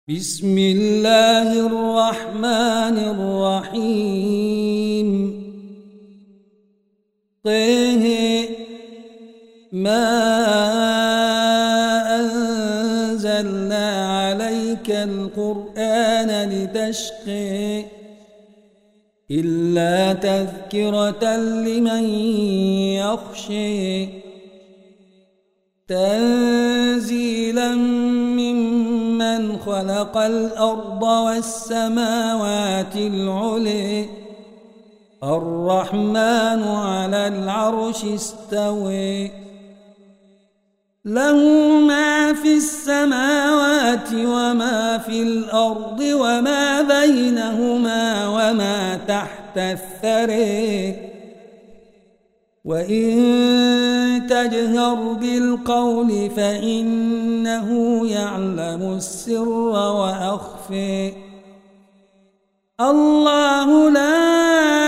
بسم الله الرحمن الرحيم. طه ما أنزلنا عليك القرآن لتشقى إلا تذكرة لمن يخشى تنزيلا ممن خلق الأرض والسماوات العلى الرحمن على العرش استوى له ما في السماوات وما في الأرض وما بينهما وما تحت الثرى وإن تجهر بالقول فإنه يعلم السر وأخفى الله لا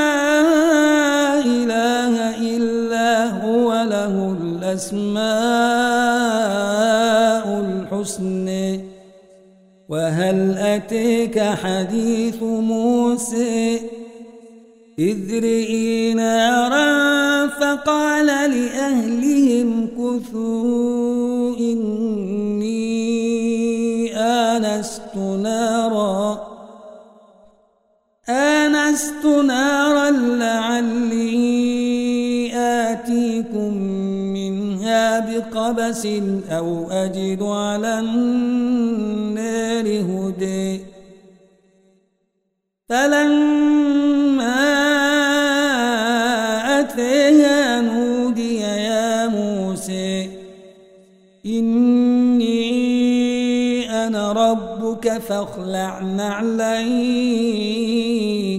إله إلا هو له الأسماء الحسنى وهل أتيك حديث موسى إذ رئي نارا فقال لأهلهم كثوا إني آنست نارا لعلي آتيكم منها بقبس أو أجد على النار هدى فلما أتيها نودي يا موسى إني أنا ربك فاخلع نعليك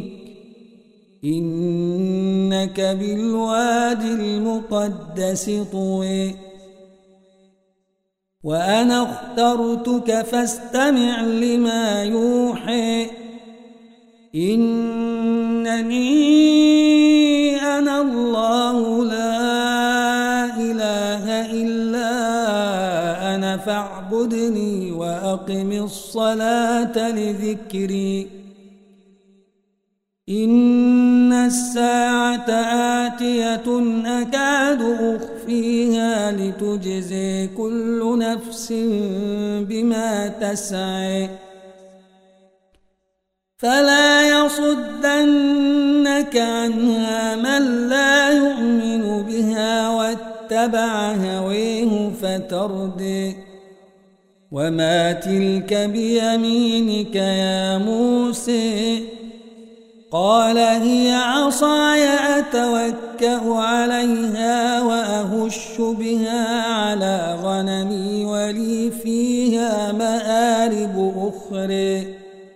إنك بالوادي المقدس طوى وأنا اخترتك فاستمع لما يوحى إنني أنا الله لا إله إلا أنا فاعبدني وأقم الصلاة لذكري إن الساعة آتية أكاد أخفيها لتجزي كل نفس بما تسعى فلا يصدنك عنها من لا يؤمن بها واتبع هويه فتردي وما تلك بيمينك يا موسى قال هي عصاي أتوكأ عليها وأهش بها على غنمي ولي فيها مآرب أخرى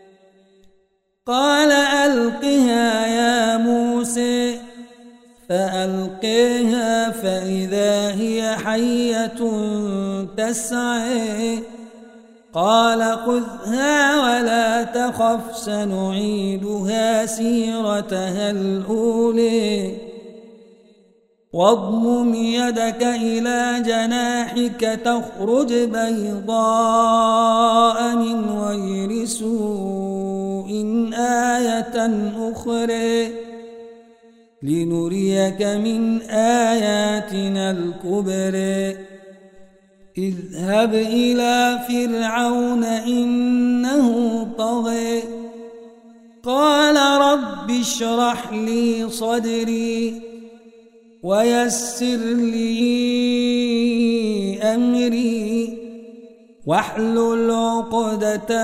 قال ألقها يا موسى فألقيها فإذا هي حية تسعى قال خذها ولا تخف سنعيدها سيرتها الأولى واضمم يدك إلى جناحك تخرج بيضاء من غير سوء آية أخرى لنريك من آياتنا الكبرى اذهب إلى فرعون إنه طغى قال رب اشرح لي صدري ويسر لي أمري واحلل عقدة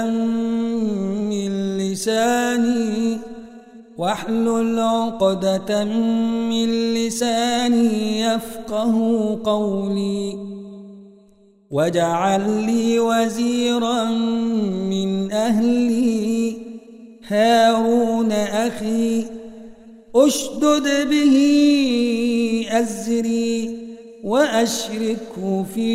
من لساني يفقه قولي واجعل لي وزيرا من أهلي هارون أخي أشدد به أزري وأشركه في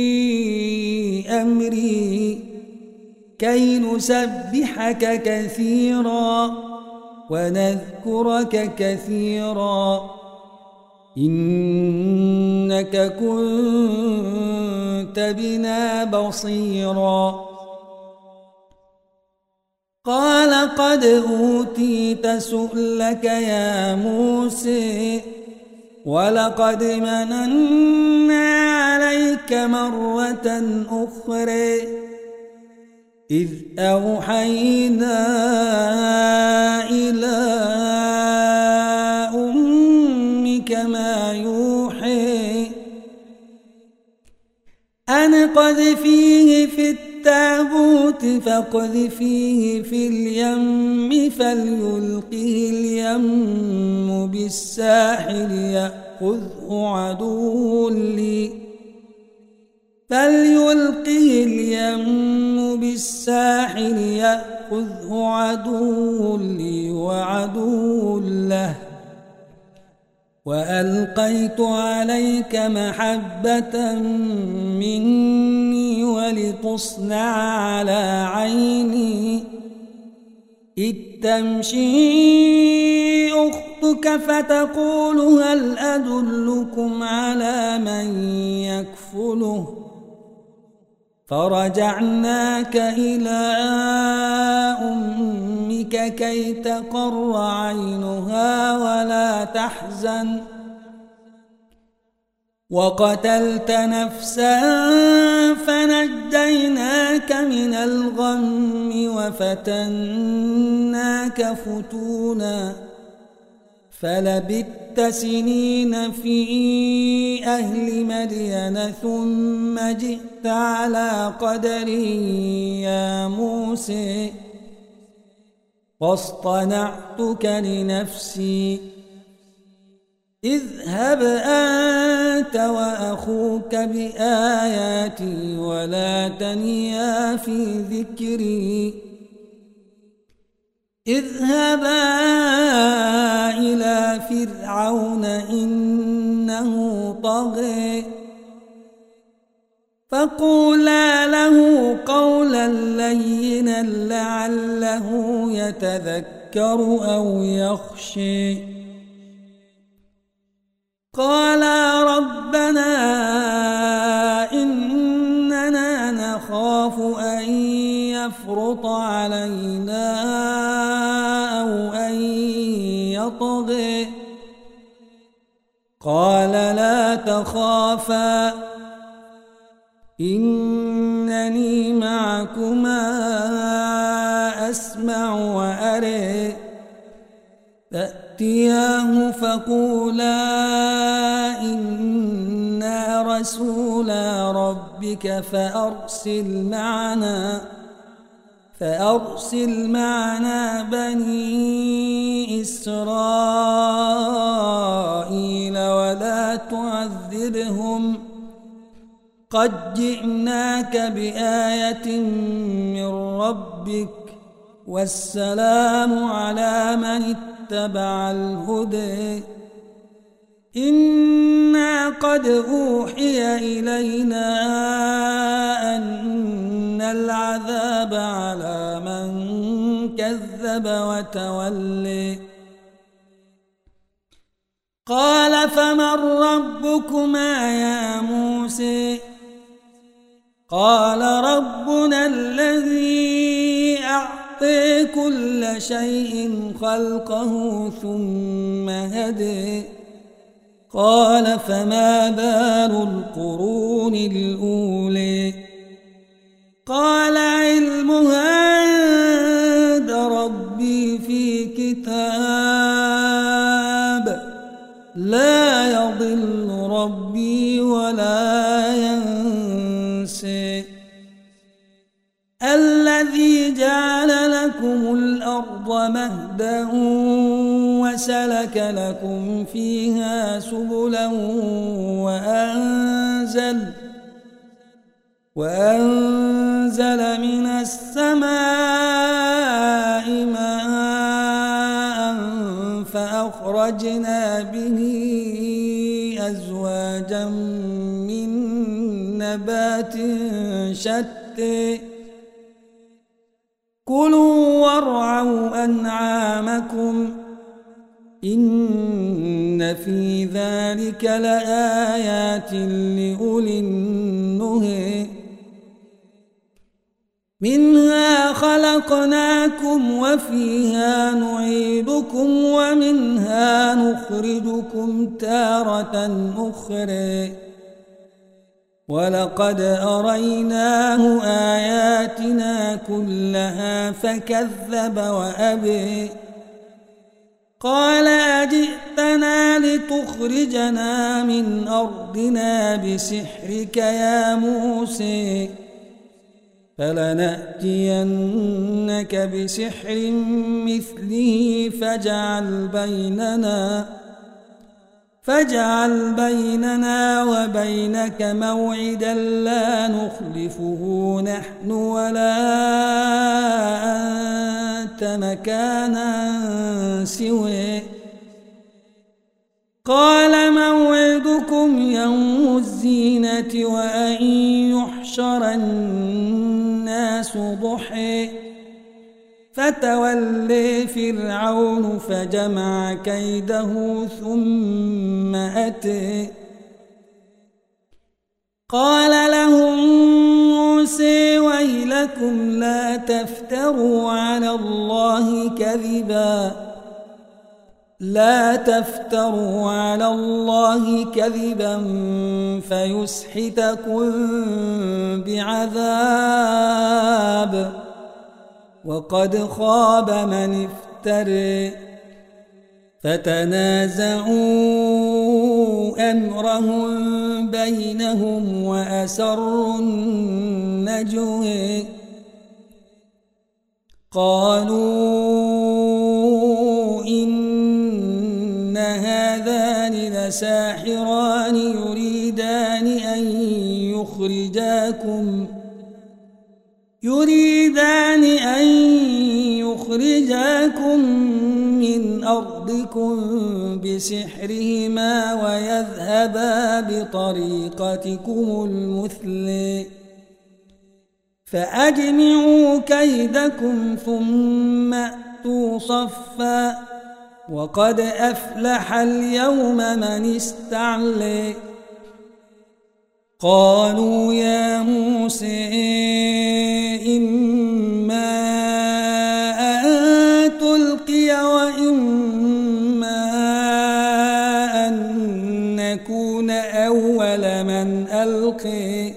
أمري كي نسبحك كثيرا ونذكرك كثيرا إنك كنت بنا بصيرا لقد أوتيت سؤلك يا موسى ولقد مننا عليك مرة أخرى إذ أوحينا إلى أمك ما يوحي أن اقذفيه في التابوت فاقذفيه في اليم فليلقه اليم بالساحل يأخذه عدو لي فليلقه اليم بالساحل يأخذه عدو لي وعدو له وألقيت عليك محبة مني ولتصنع على عيني إذ تمشي أختك فتقول هل أدلكم على من يكفله فرجعناك إلى أمك كي تقر عينها ولا تحزن وقتلت نفسا فنجيناك من الغم وفتناك فتونا فلبثت سنين في أهل مدين ثم جئت على قدري يا موسى واصطنعتك لنفسي اذهب أنت وأخوك بآياتي ولا تنيا في ذكري اذهبا إلى فرعون إنه طغى فقولا له قولا لينا لعله يتذكر أو يخشى قالا ربنا إننا نخاف أن يفرط علينا أو أن يطغى قال لا تخافا إنني معكما أسمع وأرى فأتياه فقولا إنا رسولا ربك فأرسل معنا بني إسرائيل ولا تعذبهم قد جئناك بآية من ربك والسلام على من اتبع الهدى إنا قد أوحي إلينا أن العذاب على من كذب وتولى قال فمن ربكما يا موسى قال ربنا الذي أعطى كل شيء خلقه ثم هدى قال فما بال القرون الأولى قال علمها عند ربي في كتاب لا يضل ربي ولا ينسى الذي جعل لكم الأرض مهدا وسلك لكم فيها سبلا وأنزل من السماء ماء فأخرجنا به أزواجا من نبات شتى كلوا وارعوا أنعامكم إن في ذلك لآيات لأولي النهى منها خلقناكم وفيها نعيدكم ومنها نخرجكم تارة أخرى ولقد أريناه آياتنا كلها فكذب وأبى قال أجئتنا لتخرجنا من أرضنا بسحرك يا موسى فلنأتينك بسحر مثله فاجعل بيننا وبينك موعدا لا نخلفه نحن ولا أنت مكانا سواه قال موعدكم يوم الزينة وأن يحشر الناس ضحى فتولى فرعون فجمع كيده ثم أتى قال لهم موسى ويلكم لا تفتروا على الله كذبا فيسحتكم بعذاب وقد خاب من افترى فتنازعوا أمرهم بينهم وأسروا النجوى قالوا إن هذان لساحران يريدان أن يخرجاكم من أرضكم بسحرهما ويذهبا بطريقتكم المثلى فأجمعوا كيدكم ثم أتوا صفا وقد أفلح اليوم من استعلى قالوا يا موسى إما أن تلقي وإما أن نكون أول من ألقي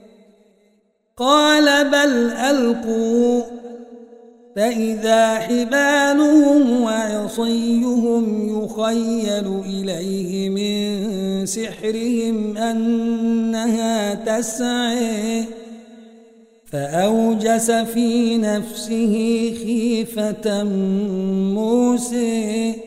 قال بل ألقوا فإذا حبالهم وعصيهم يخيل إليه من سحرهم أنها تسعى فأوجس في نفسه خيفة موسى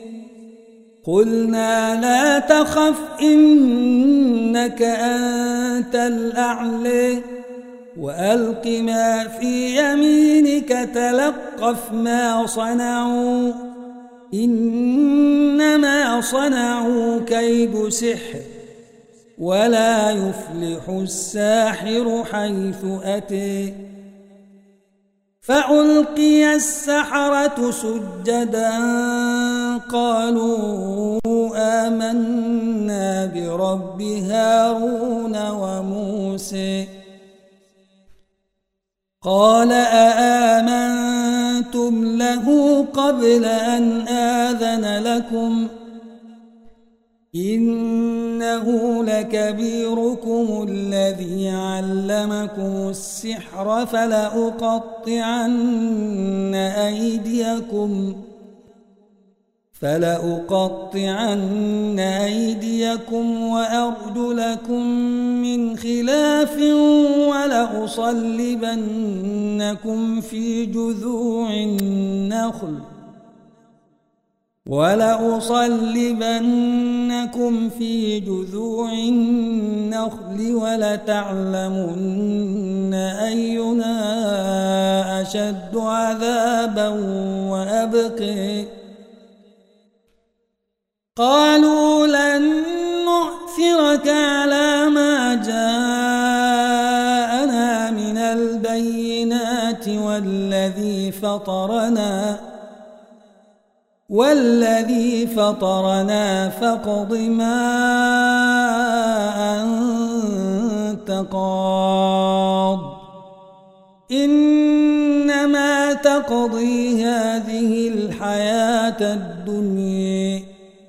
قلنا لا تخف إنك أنت الأعلى وألق ما في يمينك تلقف ما صنعوا إنما صنعوا كيد سحر ولا يفلح الساحر حيث أتى فألقي السحرة سجدا قالوا آمنا برب هارون وموسى قال أآمنتم له قبل أن آذن لكم إنه لكبيركم الذي علمكم السحر فلأقطعن أيديكم وأرجلكم من خلاف ولأصلبنكم في جذوع النخل ولتعلمن أينا أشد عذابا وأبقى قالوا لن نؤثرك على ما جاءنا من البينات والذي فطرنا فاقض ما أنت قاض تقضي هذه الحياة الدنيا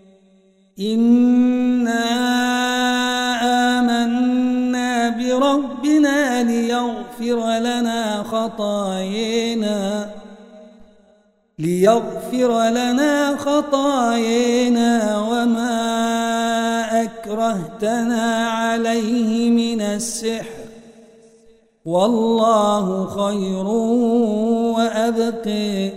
إنا آمنا بربنا ليغفر لنا خطايانا وما أكرهتنا عليه من السحر والله خير وأبقى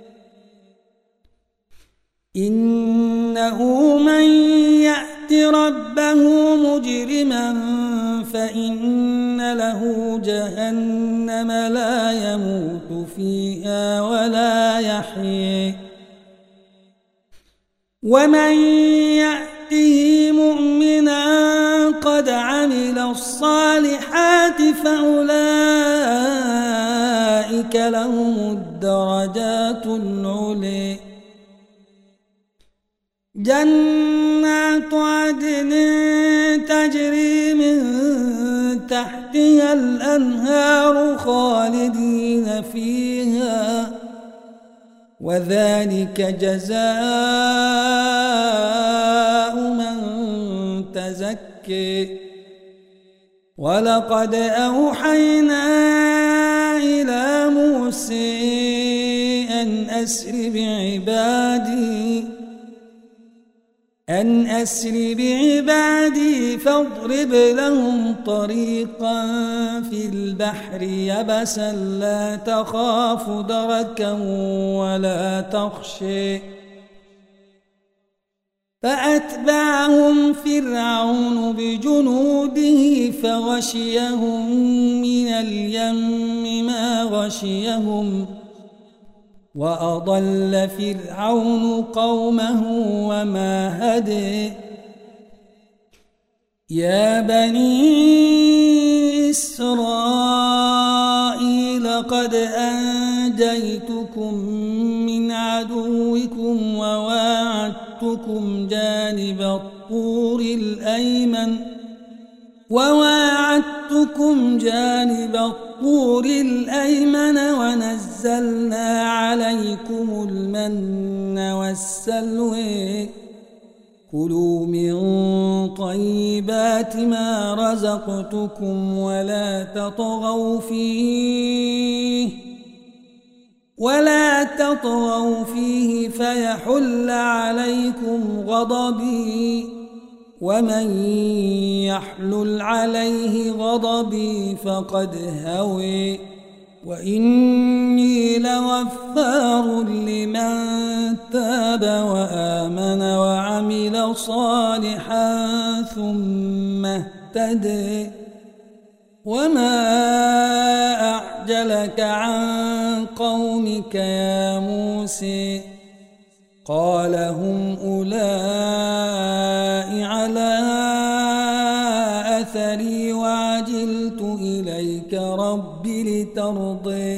إنه من يأت ربه مجرما فإن له جهنم لا يموت فيها ولا يحيى ومن يأته مؤمنا قد عمل الصالحات فأولئك لهم الدرجات العلي جنات عدن تجري من تحتها الأنهار خالدين فيها وذلك جزاء من تزكى ولقد أوحينا إلى موسى أن أسر بعبادي فاضرب لهم طريقا في البحر يبسا لا تخاف دركا ولا تخشى فأتبعهم فرعون بجنوده فغشيهم من اليم ما غشيهم وأضل فرعون قومه وما هدى يا بني إسرائيل قد أنجيتكم من عدوكم وواعدتكم جانب الطور الأيمن ونزلنا عليكم المن والسلوى كلوا من طيبات ما رزقتكم ولا تطغوا فيه فيحل عليكم غضبي ومن يحلل عليه غضبي فقد هوي وإني لغفار لمن تاب وآمن وعمل صالحا ثم اهتدى وما أعجلك عن قومك يا موسى قال هم أولئك على أثري وعجلت إليك رب لترضي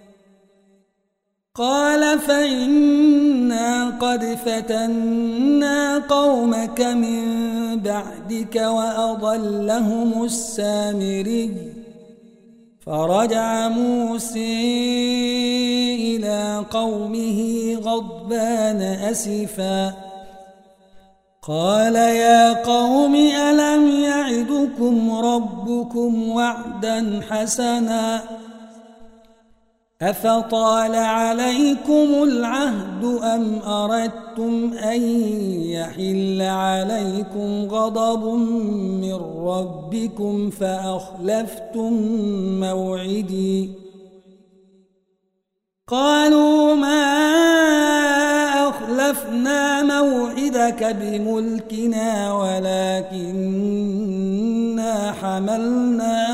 قال فإنا قد فتنا قومك من بعدك وأضلهم السامري فرجع موسى إلى قومه غضبان أسفا قال يا قوم ألم يعدكم ربكم وعدا حسنا أفطال عليكم العهد أم أردتم أن يحل عليكم غضب من ربكم فأخلفتم موعدي قالوا ما أخلفنا موعدك بملكنا ولكننا حملنا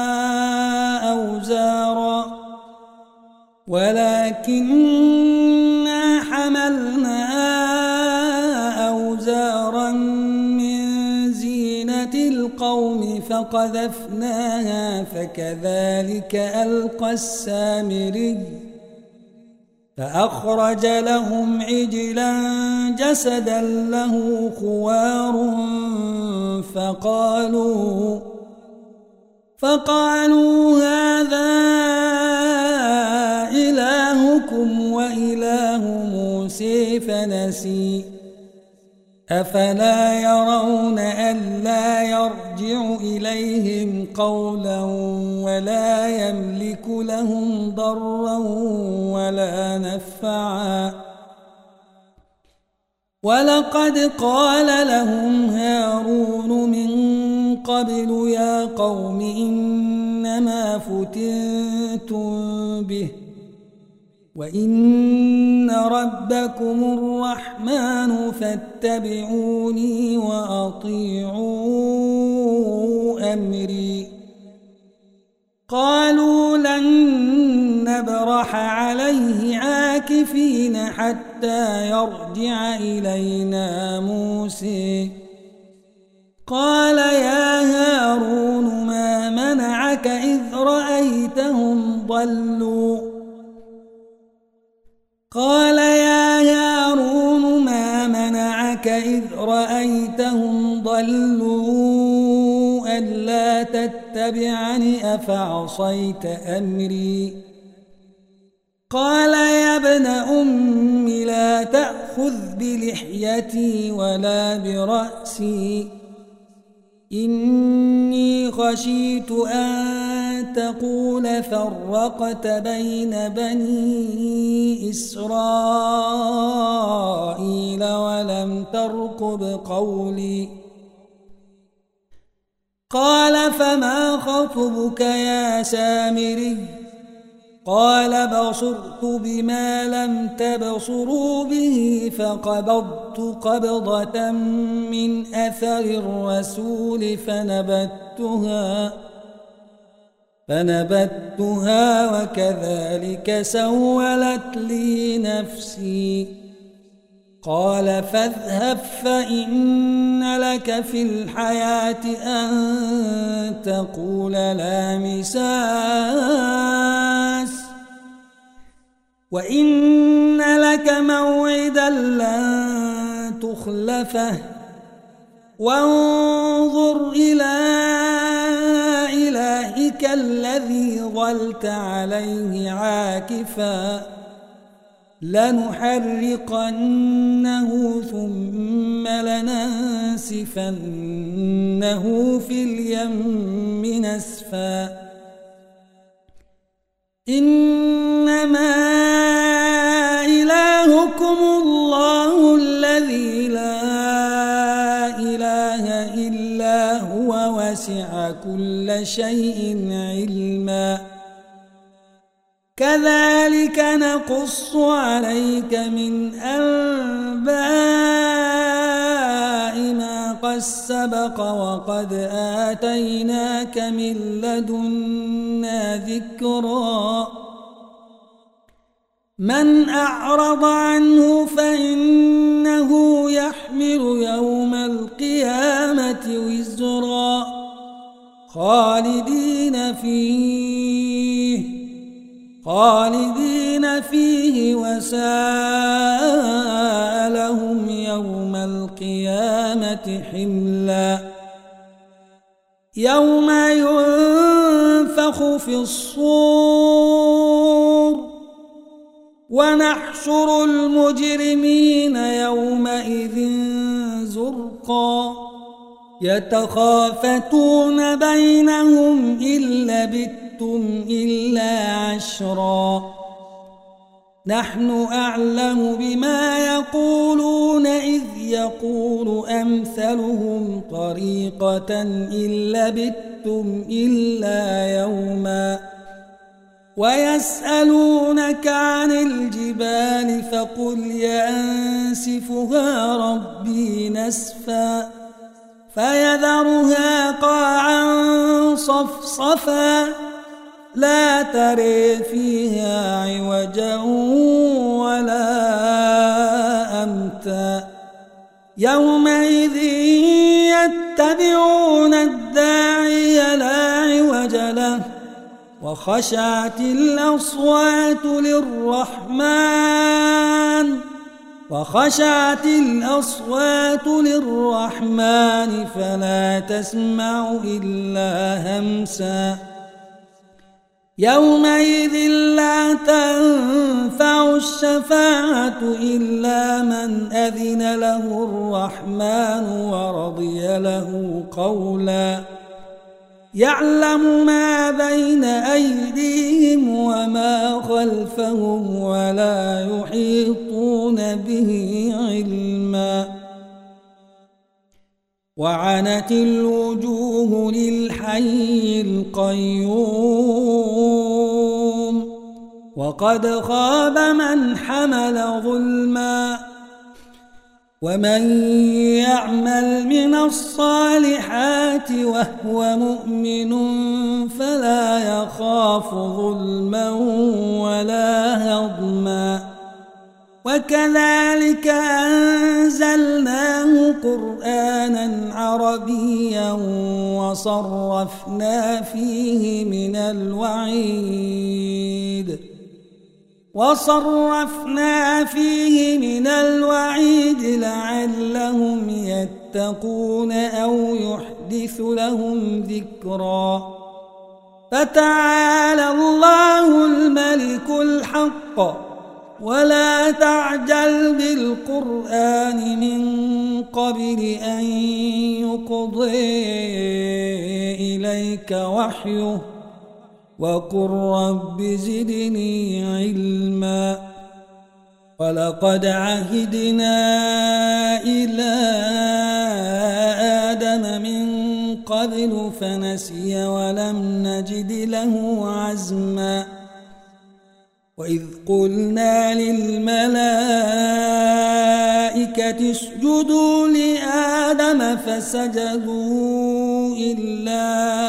أوزارا من زينة القوم فقذفناها فكذلك ألقى السامري فأخرج لهم عجلا جسدا له خوار فقالوا هذا إلهكم إلهكم وإله موسى فنسي أفلا يرون ألا يرجع إليهم قولا ولا يملك لهم ضرا ولا نفعا ولقد قال لهم هارون من قبل يا قوم إنما فتنتم به وإن ربكم الرحمن فاتبعوني وأطيعوا أمري قالوا لن نبرح عليه عاكفين حتى يرجع إلينا موسى قال يا هارون ما منعك إذ رأيتهم ضلوا قال يا هارون ما منعك إذ رأيتهم ضلوا ألا تتبعني أفعصيت أمري قال يا ابن أم لا تأخذ بلحيتي ولا برأسي إني خشيت أن تقول فرقت بين بني إسرائيل ولم ترقب قولي قال فما خطبك يا سامري قال بصرت بما لم تبصروا به فقبضت قبضة من أثر الرسول فنبتها وكذلك سولت لي نفسي قال فاذهب فإن لك في الحياة أن تقول لا مساس وإن لك موعدا لن تخلفه وانظر إلى إلهك الذي ظلت عليه عاكفا لنحرقنه ثم لننسفنه في اليم نسفا إنما إلهكم الله الذي لا إله إلا هو وسع كل شيء علما كذلك نقص عليك من أنباء ما قد سبق وقد آتيناك من لدنا ذكرا من أعرض عنه فإنه يحمل يوم القيامة وزرا خالدين فيه وساء لهم يوم القيامة حملا يوم ينفخ في الصور ونحشر المجرمين يومئذ زرقا يتخافتون بينهم إن لبثتم إلا عشرا نحن أعلم بما يقولون إذ يقول أمثلهم طريقة إن لبثتم إلا يوما ويسألونك عن الجبال فقل ينسفها ربي نسفا فيذرها قاعا صفصفا لا ترى فيها عوجا ولا أمتا يومئذ يتبعون الداعي لا عوج له وخشعت الأصوات للرحمن فلا تسمع إلا همسا يومئذ لا تنفع الشفاعة إلا من أذن له الرحمن ورضي له قولا يعلم ما بين أيديهم وما خلفهم ولا يحيطون به علما وعنت الوجوه للحي القيوم وقد خاب من حمل ظلما ومن يعمل من الصالحات وهو مؤمن فلا يخاف ظلما ولا هضما وكذلك أنزلناه قرآنا عربيا وصرفنا فيه من الوعيد لعلهم يتقون أو يحدث لهم ذكرا فتعالى الله الملك الحق ولا تعجل بالقرآن من قبل أن يقضي إليك وحيه وقل رب زدني علما ولقد عهدنا إلى آدم من قبل فنسي ولم نجد له عزما وإذ قلنا للملائكة اسجدوا لآدم فسجدوا إلا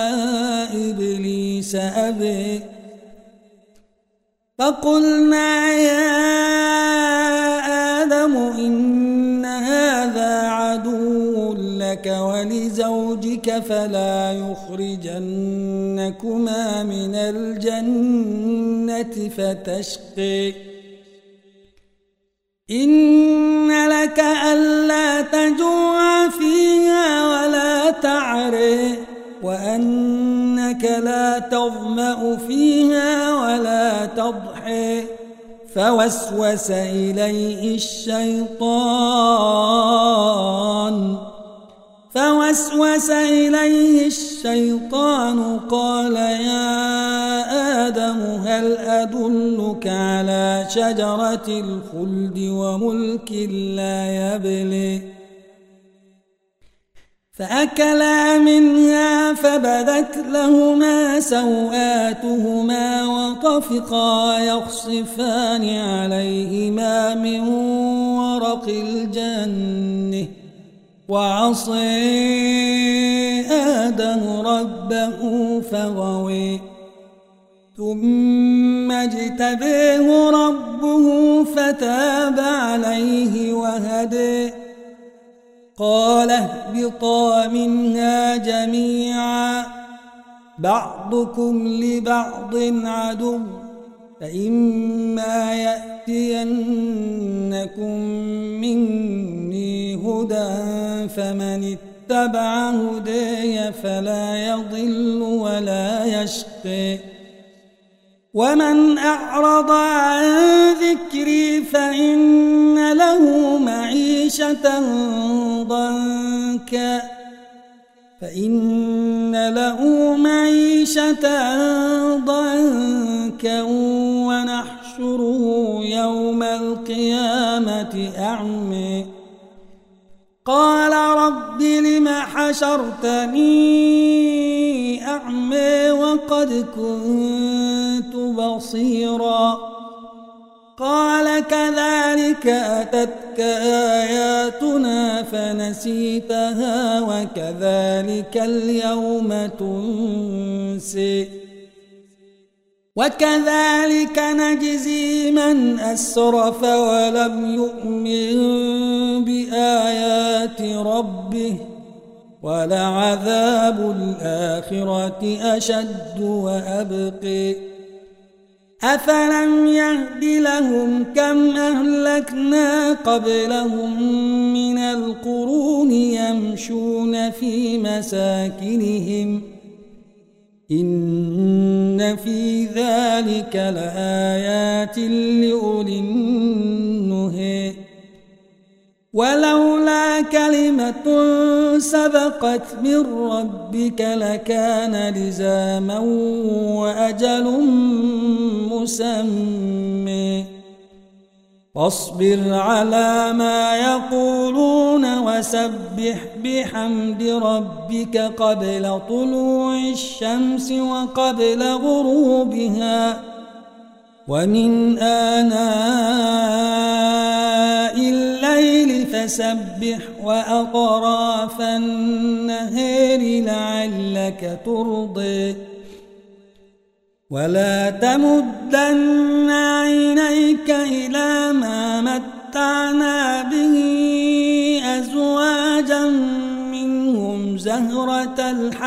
إبليس أبى فقلنا يا آدم إن هذا عدو لك ولزوجك فلا يخرجنكما من الجنة فتشقي إن لك ألا تجوع فيها ولا تعري وأنك لا تظمأ فيها ولا تضحي فوسوس إليه الشيطان قال يا آدم هل أدلك على شجرة الخلد وملك لا يبلي فأكلا منها فبدت لهما سوآتهما وطفقا يخصفان عليهما من ورق الجنة وعصي آدم ربه فغوي ثم اجتبيه ربه فتاب عليه وهدي قال اهبطا منها جميعا بعضكم لبعض عدو فإما يأتينكم مني هدى فمن اتبع هداي فلا يضل ولا يشقى ومن أعرض عن ذكري فإن له معيشة ضنكا ونحشره يوم القيامة أعمى قال رب لم حشرتني أعمى وقد كنت بصيرا قال كذلك أتتك آياتنا فنسيتها وكذلك اليوم تنسي وكذلك نجزي من أسرف ولم يؤمن بآيات ربه ولعذاب الآخرة أشد وأبقي أفلم يهد لهم كم أهلكنا قبلهم من القرون يمشون في مساكنهم إن في ذلك لآيات لأولي النهي ولولا كلمة سبقت من ربك لكان لزاما وأجل مسمى فاصبر على ما يقولون وسبح بحمد ربك قبل طلوع الشمس وقبل غروبها ومن آناء الليل فسبح وأطراف النهار لعلك ترضي ولا تمدن عينيك إلى ما متعنا به أزواجا منهم زهرة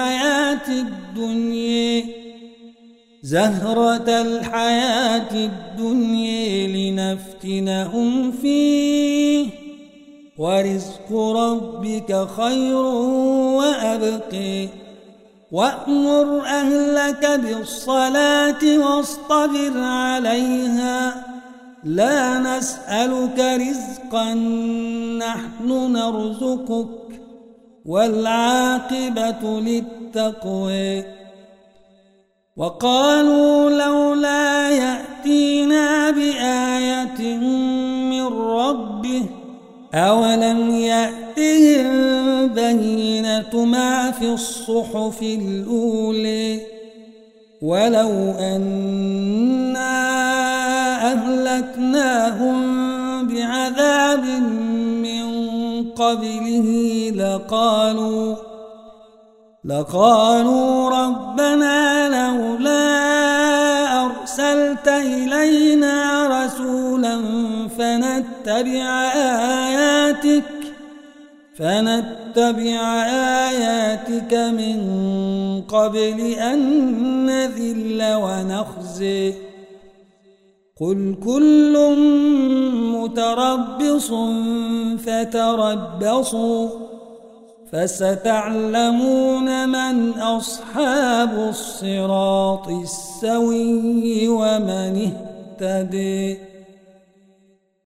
الحياة الدنيا لنفتنهم فيه ورزق ربك خير وأبقي وأمر أهلك بالصلاة واصطبر عليها لا نسألك رزقا نحن نرزقك والعاقبة للتقوى وقالوا لولا يأتينا بآية من ربه أولم يأتهم بينة ما في الصحف الأولى ولو أنا أهلكناهم بعذاب من قبله لقالوا ربنا لولا أرسلت إلينا رسولا فنتبع آياتك من قبل أن نذل ونخزي قل كل متربص فتربصوا فستعلمون من أصحاب الصراط السوي ومن اهتدي